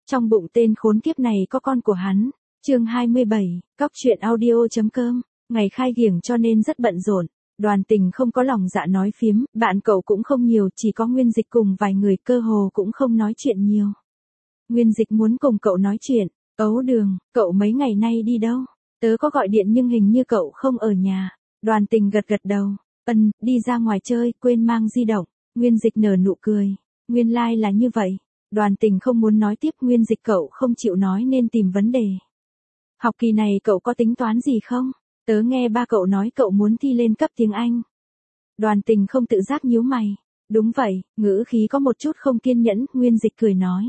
trong bụng tên khốn kiếp này có con của hắn. Chương 27, Cóc truyện audio.com. Ngày khai giảng cho nên rất bận rộn. Đoàn Tình không có lòng dạ nói phiếm, bạn cậu cũng không nhiều, chỉ có Nguyên Dịch cùng vài người, cơ hồ cũng không nói chuyện nhiều. Nguyên Dịch muốn cùng cậu nói chuyện. Ấu Đường, cậu mấy ngày nay đi đâu? Tớ có gọi điện nhưng hình như cậu không ở nhà. Đoàn Tình gật gật đầu. Đi ra ngoài chơi, quên mang di động. Nguyên Dịch nở nụ cười. Nguyên lai là như vậy. Đoàn Tình không muốn nói tiếp, Nguyên Dịch cậu không chịu nói nên tìm vấn đề. Học kỳ này cậu có tính toán gì không? Tớ nghe ba cậu nói cậu muốn thi lên cấp tiếng Anh. Đoàn Tình không tự giác nhíu mày. Đúng vậy, ngữ khí có một chút không kiên nhẫn, Nguyên Dịch cười nói.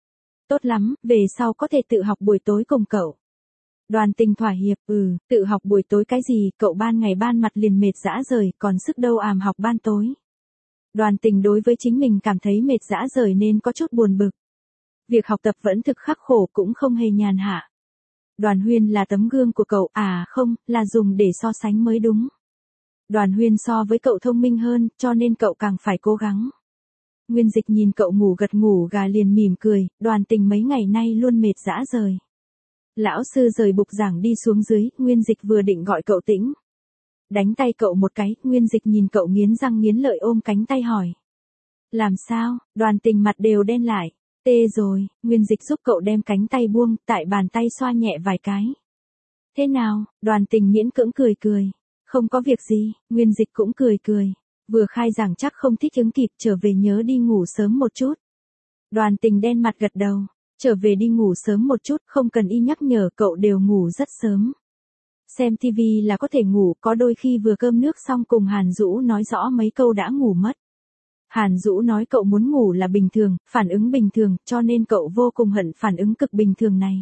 Tốt lắm, về sau có thể tự học buổi tối cùng cậu. Đoàn Tình thỏa hiệp, tự học buổi tối cái gì, cậu ban ngày ban mặt liền mệt dã rời, còn sức đâu học ban tối. Đoàn Tình đối với chính mình cảm thấy mệt dã rời nên có chút buồn bực. Việc học tập vẫn thực khắc khổ cũng không hề nhàn hạ. Đoàn Huyên là tấm gương của cậu, không, là dùng để so sánh mới đúng. Đoàn Huyên so với cậu thông minh hơn, cho nên cậu càng phải cố gắng. Nguyên Dịch nhìn cậu ngủ gật ngủ gà liền mỉm cười, Đoàn Tình mấy ngày nay luôn mệt dã rời. Lão sư rời bục giảng đi xuống dưới, Nguyên Dịch vừa định gọi cậu tĩnh. Đánh tay cậu một cái, Nguyên Dịch nhìn cậu nghiến răng nghiến lợi ôm cánh tay hỏi. Làm sao? Đoàn Tình mặt đều đen lại. Tê rồi, Nguyên Dịch giúp cậu đem cánh tay buông, tại bàn tay xoa nhẹ vài cái. Thế nào? Đoàn Tình miễn cưỡng cười cười. Không có việc gì, Nguyên Dịch cũng cười cười. Vừa khai giảng chắc không thích ứng kịp, trở về nhớ đi ngủ sớm một chút. Đoàn Tình đen mặt gật đầu. Trở về đi ngủ sớm một chút, không cần y nhắc nhở, cậu đều ngủ rất sớm. Xem tivi là có thể ngủ, có đôi khi vừa cơm nước xong cùng Hàn Dũ nói rõ mấy câu đã ngủ mất. Hàn Dũ nói cậu muốn ngủ là bình thường, phản ứng bình thường, cho nên cậu vô cùng hận phản ứng cực bình thường này.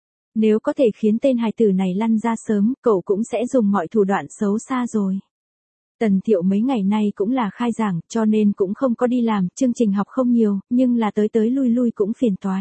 Nếu có thể khiến tên hài tử này lăn ra sớm, cậu cũng sẽ dùng mọi thủ đoạn xấu xa rồi. Tần Thiệu mấy ngày nay cũng là khai giảng, cho nên cũng không có đi làm, chương trình học không nhiều, nhưng là tới lui lui cũng phiền toái.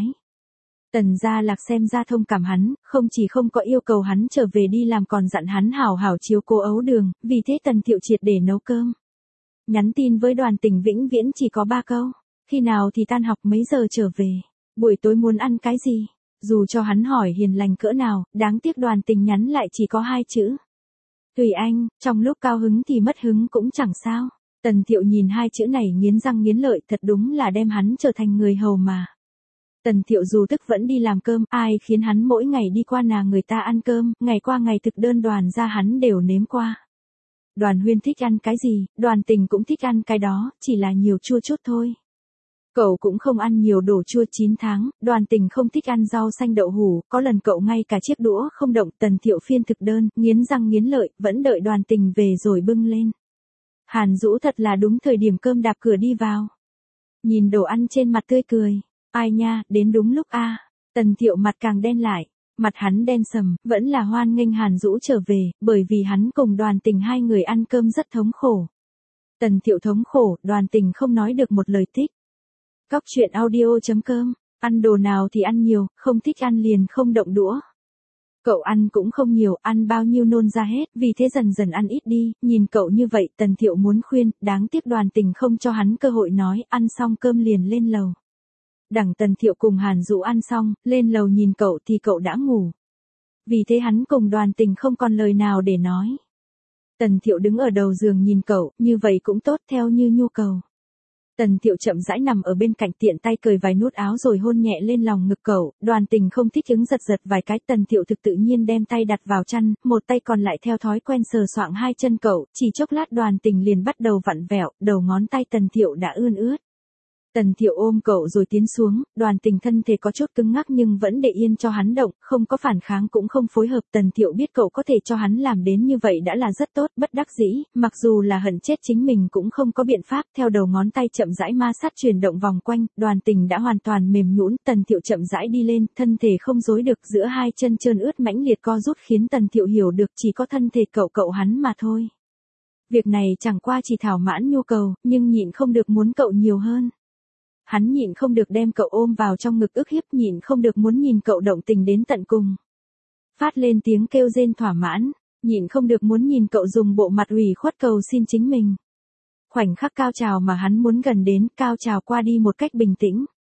Tần Gia Lạc xem ra thông cảm hắn, không chỉ không có yêu cầu hắn trở về đi làm còn dặn hắn hảo hảo chiếu cố Ấu Đường, vì thế Tần Thiệu triệt để nấu cơm. Nhắn tin với Đoàn Tình vĩnh viễn chỉ có 3 câu, khi nào thì tan học mấy giờ trở về, buổi tối muốn ăn cái gì, dù cho hắn hỏi hiền lành cỡ nào, đáng tiếc Đoàn Tình nhắn lại chỉ có 2 chữ. Tùy anh, trong lúc cao hứng thì mất hứng cũng chẳng sao. Tần Thiệu nhìn 2 chữ này nghiến răng nghiến lợi, thật đúng là đem hắn trở thành người hầu mà. Tần Thiệu dù tức vẫn đi làm cơm, ai khiến hắn mỗi ngày đi qua nhà người ta ăn cơm, ngày qua ngày thực đơn Đoàn ra hắn đều nếm qua. Đoàn Huyên thích ăn cái gì, Đoàn Tình cũng thích ăn cái đó, chỉ là nhiều chua chút thôi. Cậu cũng không ăn nhiều đồ chua 9 tháng, Đoàn Tình không thích ăn rau xanh đậu hủ, có lần cậu ngay cả chiếc đũa không động. Tần Thiệu phiên thực đơn, nghiến răng nghiến lợi, vẫn đợi Đoàn Tình về rồi bưng lên. Hàn Dũ thật là đúng thời điểm cơm đạp cửa đi vào. Nhìn đồ ăn trên mặt tươi cười. Ai nha, đến đúng lúc a. Tần Thiệu mặt càng đen lại, mặt hắn đen sầm, vẫn là hoan nghênh Hàn Dũ trở về, bởi vì hắn cùng Đoàn Tình 2 người ăn cơm rất thống khổ. Tần Thiệu thống khổ, Đoàn Tình không nói được một lời thích. Cóc truyện audio.com, ăn đồ nào thì ăn nhiều, không thích ăn liền không động đũa. Cậu ăn cũng không nhiều, ăn bao nhiêu nôn ra hết, vì thế dần dần ăn ít đi, nhìn cậu như vậy, Tần Thiệu muốn khuyên, đáng tiếc Đoàn Tình không cho hắn cơ hội nói, ăn xong cơm liền lên lầu. Đằng Tần Thiệu cùng Hàn Dũ ăn xong, lên lầu nhìn cậu thì cậu đã ngủ. Vì thế hắn cùng Đoàn Tình không còn lời nào để nói. Tần Thiệu đứng ở đầu giường nhìn cậu, như vậy cũng tốt theo như nhu cầu. Tần Thiệu chậm rãi nằm ở bên cạnh tiện tay cởi vài nút áo rồi hôn nhẹ lên lòng ngực cậu, Đoàn Tình không thích ứng giật vài cái, Tần Thiệu thực tự nhiên đem tay đặt vào chăn, một tay còn lại theo thói quen sờ soạng 2 chân cậu, chỉ chốc lát Đoàn Tình liền bắt đầu vặn vẹo, đầu ngón tay Tần Thiệu đã ươn ướt. Tần Thiệu ôm cậu rồi tiến xuống, Đoàn Tình thân thể có chút cứng ngắc nhưng vẫn để yên cho hắn động, không có phản kháng cũng không phối hợp. Tần Thiệu biết cậu có thể cho hắn làm đến như vậy đã là rất tốt, bất đắc dĩ, mặc dù là hận chết chính mình cũng không có biện pháp, theo đầu ngón tay chậm rãi ma sát chuyển động vòng quanh, Đoàn Tình đã hoàn toàn mềm nhũn, Tần Thiệu chậm rãi đi lên, thân thể không dối được, giữa 2 chân trơn ướt mãnh liệt co rút khiến Tần Thiệu hiểu được chỉ có thân thể cậu hắn mà thôi. Việc này chẳng qua chỉ thỏa mãn nhu cầu, nhưng nhịn không được muốn cậu nhiều hơn. Hắn nhịn không được đem cậu ôm vào trong ngực ức hiếp, nhịn không được muốn nhìn cậu động tình đến tận cùng. Phát lên tiếng kêu rên thỏa mãn, nhịn không được muốn nhìn cậu dùng bộ mặt ủy khuất cầu xin chính mình. Khoảnh khắc cao trào mà hắn muốn gần đến, cao trào qua đi một cách bình tĩnh.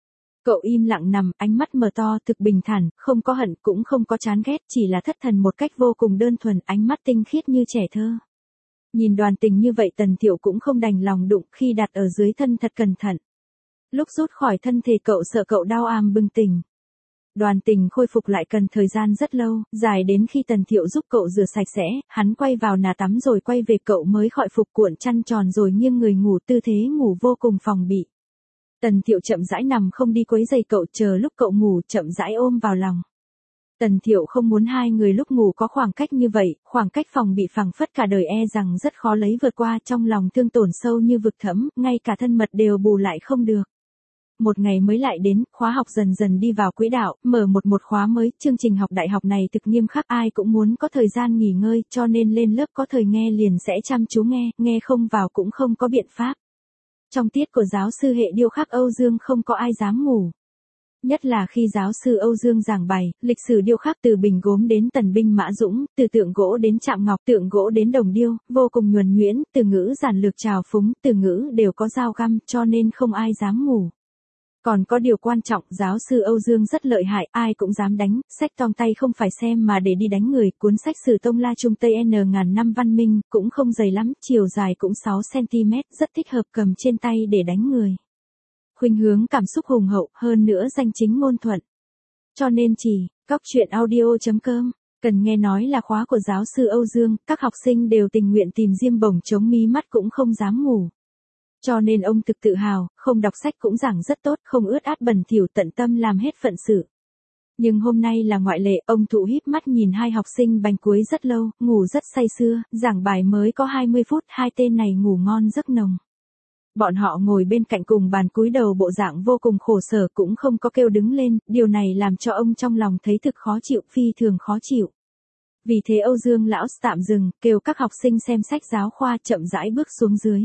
Cậu im lặng nằm, ánh mắt mở to thực bình thản, không có hận, cũng không có chán ghét, chỉ là thất thần một cách vô cùng đơn thuần, ánh mắt tinh khiết như trẻ thơ. Nhìn Đoàn Tình như vậy Tần Thiệu cũng không đành lòng đụng, khi đặt ở dưới thân thật cẩn thận. Lúc rút khỏi thân thể cậu sợ cậu đau bừng tỉnh. Đoàn Tình khôi phục lại cần thời gian rất lâu, dài đến khi Tần Thiệu giúp cậu rửa sạch sẽ, hắn quay vào nhà tắm rồi quay về cậu mới khỏi phục cuộn chăn tròn rồi nghiêng người ngủ, tư thế ngủ vô cùng phòng bị. Tần Thiệu chậm rãi nằm không đi quấy giày cậu, chờ lúc cậu ngủ chậm rãi ôm vào lòng. Tần Thiệu không muốn hai người lúc ngủ có khoảng cách như vậy, khoảng cách phòng bị phảng phất cả đời rằng rất khó lấy vượt qua, trong lòng thương tổn sâu như vực thẳm, ngay cả thân mật đều bù lại không được. Một ngày mới lại đến, khóa học dần dần đi vào quỹ đạo, mở một khóa mới, chương trình học đại học này thực nghiêm khắc, ai cũng muốn có thời gian nghỉ ngơi, cho nên lên lớp có thời nghe liền sẽ chăm chú nghe không vào cũng không có biện pháp. Trong tiết của giáo sư hệ điêu khắc Âu Dương không có ai dám ngủ. Nhất là khi giáo sư Âu Dương giảng bài, lịch sử điêu khắc từ bình gốm đến tần binh mã dũng, từ tượng gỗ đến chạm ngọc, tượng gỗ đến đồng điêu, vô cùng nhuần nhuyễn, từ ngữ giản lược trào phúng, từ ngữ đều có dao găm, cho nên không ai dám ngủ. Còn có điều quan trọng, giáo sư Âu Dương rất lợi hại, ai cũng dám đánh, sách trong tay không phải xem mà để đi đánh người, cuốn sách Sử Tông La Trung Tây N ngàn năm văn minh, cũng không dày lắm, chiều dài cũng 6cm, rất thích hợp cầm trên tay để đánh người. Khuynh hướng cảm xúc hùng hậu, hơn nữa danh chính ngôn thuận. Cho nên Cóc truyện audio.com, cần nghe nói là khóa của giáo sư Âu Dương, các học sinh đều tình nguyện tìm diêm bổng chống mí mắt cũng không dám ngủ. Cho nên ông thực tự hào, không đọc sách cũng giảng rất tốt, không ướt át bẩn thỉu, tận tâm làm hết phận sự. Nhưng hôm nay là ngoại lệ, ông Thụ híp mắt nhìn hai học sinh bánh cuối rất lâu, ngủ rất say sưa, giảng bài mới có 20 phút, hai tên này ngủ ngon giấc nồng. Bọn họ ngồi bên cạnh cùng bàn cúi đầu bộ dạng vô cùng khổ sở, cũng không có kêu đứng lên, điều này làm cho ông trong lòng thấy thực khó chịu, phi thường khó chịu. Vì thế Âu Dương lão tạm dừng, kêu các học sinh xem sách giáo khoa, chậm rãi bước xuống dưới.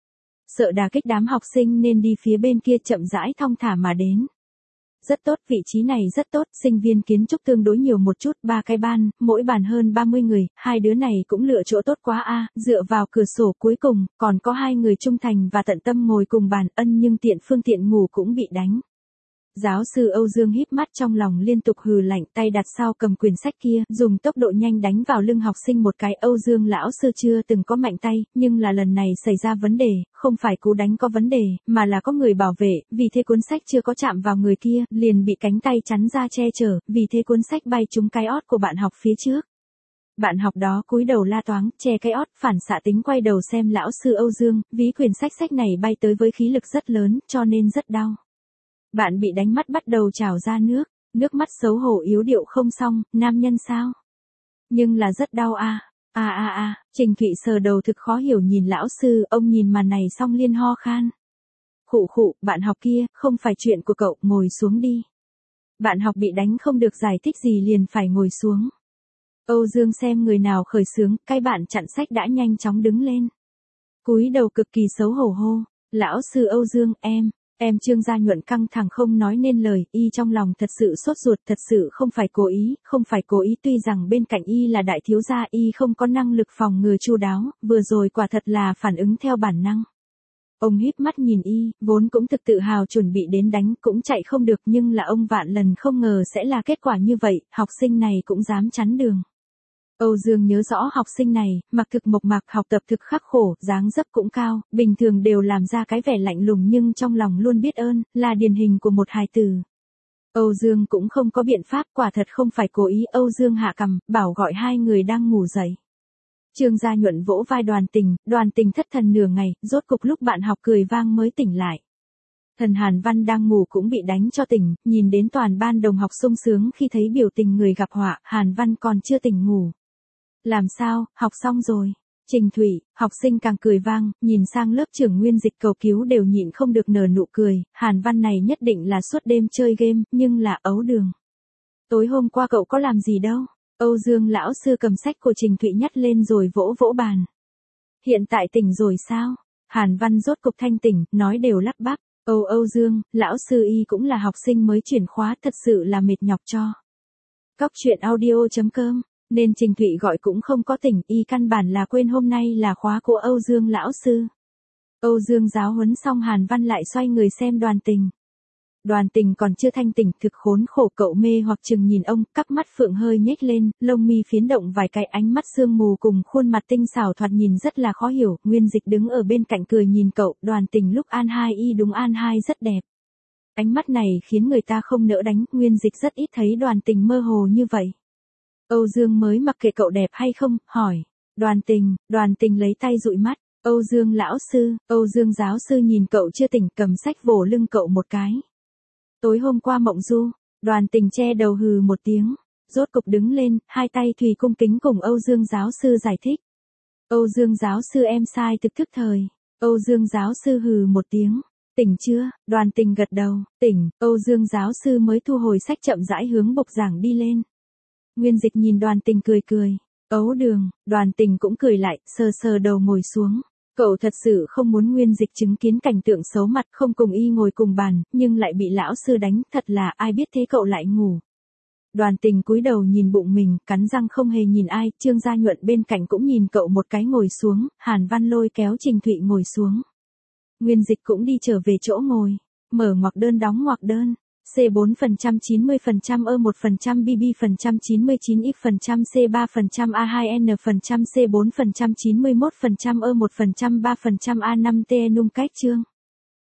Sợ đả kích đám học sinh nên đi phía bên kia, chậm rãi thong thả mà đến. Rất tốt, vị trí này rất tốt, sinh viên kiến trúc tương đối nhiều một chút, 3 cái ban, mỗi bàn hơn 30 người, hai đứa này cũng lựa chỗ tốt quá dựa vào cửa sổ, cuối cùng, còn có hai người trung thành và tận tâm ngồi cùng bàn, nhưng tiện phương tiện ngủ cũng bị đánh. Giáo sư Âu Dương híp mắt trong lòng liên tục hừ lạnh, tay đặt sau cầm quyển sách kia, dùng tốc độ nhanh đánh vào lưng học sinh một cái. Âu Dương lão sư chưa từng có mạnh tay, nhưng là lần này xảy ra vấn đề, không phải cú đánh có vấn đề, mà là có người bảo vệ, vì thế cuốn sách chưa có chạm vào người kia, liền bị cánh tay chắn ra che chở, vì thế cuốn sách bay trúng cái ót của bạn học phía trước. Bạn học đó cúi đầu la toáng, che cái ót, phản xạ tính quay đầu xem lão sư Âu Dương, ví quyển sách này bay tới với khí lực rất lớn, cho nên rất đau. Bạn bị đánh mắt bắt đầu trào ra nước mắt xấu hổ yếu điệu không xong, nam nhân sao? Nhưng là rất đau Trình Thụy sờ đầu thực khó hiểu nhìn lão sư, ông nhìn màn này xong liên ho khan. Khụ, bạn học kia, không phải chuyện của cậu, ngồi xuống đi. Bạn học bị đánh không được giải thích gì liền phải ngồi xuống. Âu Dương xem người nào khởi xướng, cái bạn chặn sách đã nhanh chóng đứng lên. Cúi đầu cực kỳ xấu hổ hô, lão sư Âu Dương, em Trương Gia Nhuận căng thẳng không nói nên lời, y trong lòng thật sự sốt ruột, thật sự không phải cố ý, tuy rằng bên cạnh y là đại thiếu gia, y không có năng lực phòng ngừa chu đáo, vừa rồi quả thật là phản ứng theo bản năng. Ông híp mắt nhìn y, vốn cũng thực tự hào chuẩn bị đến đánh, cũng chạy không được, nhưng là ông vạn lần không ngờ sẽ là kết quả như vậy, học sinh này cũng dám chắn đường. Âu Dương nhớ rõ học sinh này, mặc thực mộc mạc, học tập thực khắc khổ, dáng dấp cũng cao, bình thường đều làm ra cái vẻ lạnh lùng nhưng trong lòng luôn biết ơn, là điển hình của một hài tử. Âu Dương cũng không có biện pháp, quả thật không phải cố ý. Âu Dương hạ cằm, bảo gọi hai người đang ngủ dậy. Trương Gia Nhuận vỗ vai Đoàn Tình thất thần nửa ngày, rốt cục lúc bạn học cười vang mới tỉnh lại. Thần Hàn Văn đang ngủ cũng bị đánh cho tỉnh, nhìn đến toàn ban đồng học sung sướng khi thấy biểu tình người gặp họa, Hàn Văn còn chưa tỉnh ngủ. Làm sao, học xong rồi. Trình Thụy, học sinh càng cười vang, nhìn sang lớp trưởng Nguyên Dịch cầu cứu đều nhịn không được nở nụ cười, Hàn Văn này nhất định là suốt đêm chơi game, nhưng là ấu đường. Tối hôm qua cậu có làm gì đâu? Âu Dương lão sư cầm sách của Trình Thụy nhắc lên rồi vỗ vỗ bàn. Hiện tại tỉnh rồi sao? Hàn Văn rốt cục thanh tỉnh, nói đều lắp bắp. Âu Dương, lão sư y cũng là học sinh mới chuyển khóa, thật sự là mệt nhọc cho. Cóc truyện audio.com, nên Trình Thụy gọi cũng không có tỉnh, y căn bản là quên hôm nay là khóa của Âu Dương lão sư. Âu Dương giáo huấn xong Hàn Văn lại xoay người xem Đoàn Tình. Đoàn Tình còn chưa thanh tỉnh, thực khốn khổ, cậu mê hoặc chừng nhìn ông, cắp mắt phượng hơi nhếch lên, lông mi phiến động vài cái, ánh mắt sương mù cùng khuôn mặt tinh xảo thoạt nhìn rất là khó hiểu. Nguyên Dịch đứng ở bên cạnh cười nhìn cậu, Đoàn Tình lúc An Hai y đúng An Hai rất đẹp. Ánh mắt này khiến người ta không nỡ đánh, Nguyên Dịch rất ít thấy Đoàn Tình mơ hồ như vậy. Âu Dương mới mặc kệ cậu đẹp hay không, hỏi. Đoàn Tình lấy tay dụi mắt. Âu Dương lão sư, Âu Dương giáo sư nhìn cậu chưa tỉnh, cầm sách vỗ lưng cậu một cái. Tối hôm qua mộng du, Đoàn Tình che đầu hừ một tiếng, rốt cục đứng lên, hai tay thùy cung kính cùng Âu Dương giáo sư giải thích. Âu Dương giáo sư em sai thực thức thời. Âu Dương giáo sư hừ một tiếng. Tỉnh chưa? Đoàn Tình gật đầu, tỉnh. Âu Dương giáo sư mới thu hồi sách chậm rãi hướng bục giảng đi lên. Nguyên Dịch nhìn Đoàn Tình cười cười. Ấu đường, Đoàn Tình cũng cười lại, sờ sờ đầu ngồi xuống. Cậu thật sự không muốn Nguyên Dịch chứng kiến cảnh tượng xấu mặt, không cùng y ngồi cùng bàn, nhưng lại bị lão sư đánh, thật là ai biết thế cậu lại ngủ. Đoàn Tình cúi đầu nhìn bụng mình, cắn răng không hề nhìn ai, Trương Gia Nhuận bên cạnh cũng nhìn cậu một cái ngồi xuống, Hàn Văn Lôi kéo Trình Thụy ngồi xuống. Nguyên Dịch cũng đi trở về chỗ ngồi, mở ngoặc đơn đóng ngoặc đơn. C4% 90% E1% BB% 99 X% C3% A2N% C4% 91% E1% 3% A5 T nung cách chương.